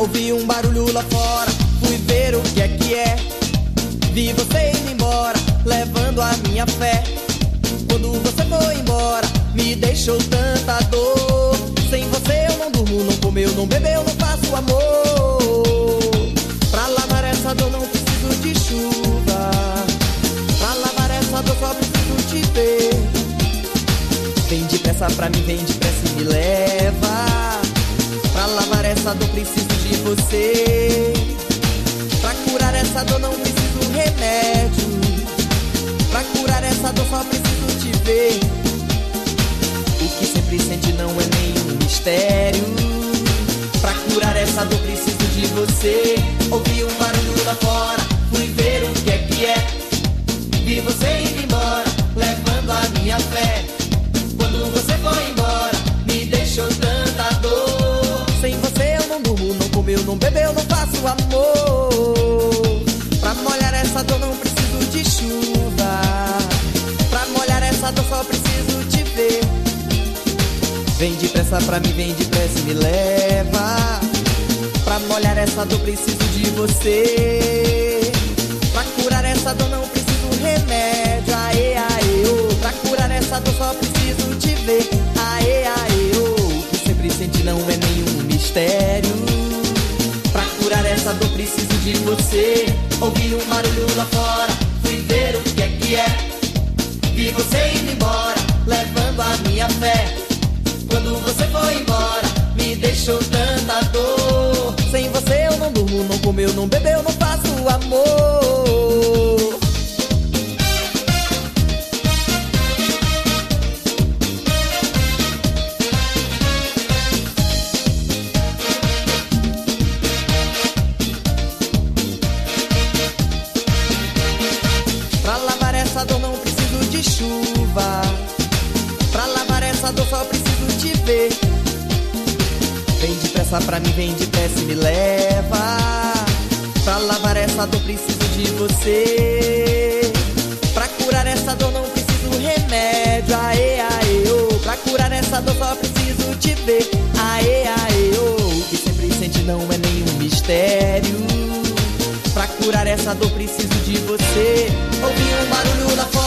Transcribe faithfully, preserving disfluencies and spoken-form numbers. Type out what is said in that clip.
ouvi um barulho lá fora, fui ver o que é que é. Vi você indo embora, levando a minha fé. Quando você foi embora, me deixou tanta dor. Sem você eu não durmo, não como eu não bebo, eu não faço amor. Pra lavar essa dor não preciso de chuva. Pra lavar essa dor só preciso te ver. Vem depressa pra mim, vem depressa e me leva. Pra lavar essa dor preciso de você. Pra curar essa dor não preciso remédio. Pra curar essa dor só preciso te ver. O que sempre sente não é nenhum mistério. Pra curar essa dor preciso de você. Ouvi um barulho lá fora, fui ver o que é que é. Vi você indo embora, levando a minha fé. Quando você foi embora, me deixou tanta dor. Sem você eu não durmo, não como eu não bebo, eu não faço amor. Pra molhar essa dor não preciso de chuva. Pra molhar essa dor só preciso te ver. Vem depressa pra mim, vem depressa e me leva. Pra molhar essa dor preciso de você. Pra curar essa dor não preciso remédio. Aê, aê, oh. Pra curar essa dor só preciso te ver. Aê, aê, oh. O que sempre sente não é nenhum mistério. Pra curar essa dor preciso de você. Ouvi um barulho lá fora, fui ver o que é que é. Vi você indo embora, levando a minha fé. Quando você foi embora, me deixou tanta dor. Sem você eu não durmo, não como eu não bebo, eu não faço amor. Pra lavar essa dor não preciso de chuva. Pra lavar essa dor só preciso te ver. Vem depressa pra mim, vem depressa e me leva. Pra lavar essa dor preciso de você. Pra curar essa dor não preciso remédio. Aê, aê, oh. Pra curar essa dor só preciso te ver. Aê, aê, oh. O que sempre sente não é nenhum mistério. Pra curar essa dor preciso de você. Ouvi um barulho lá fora,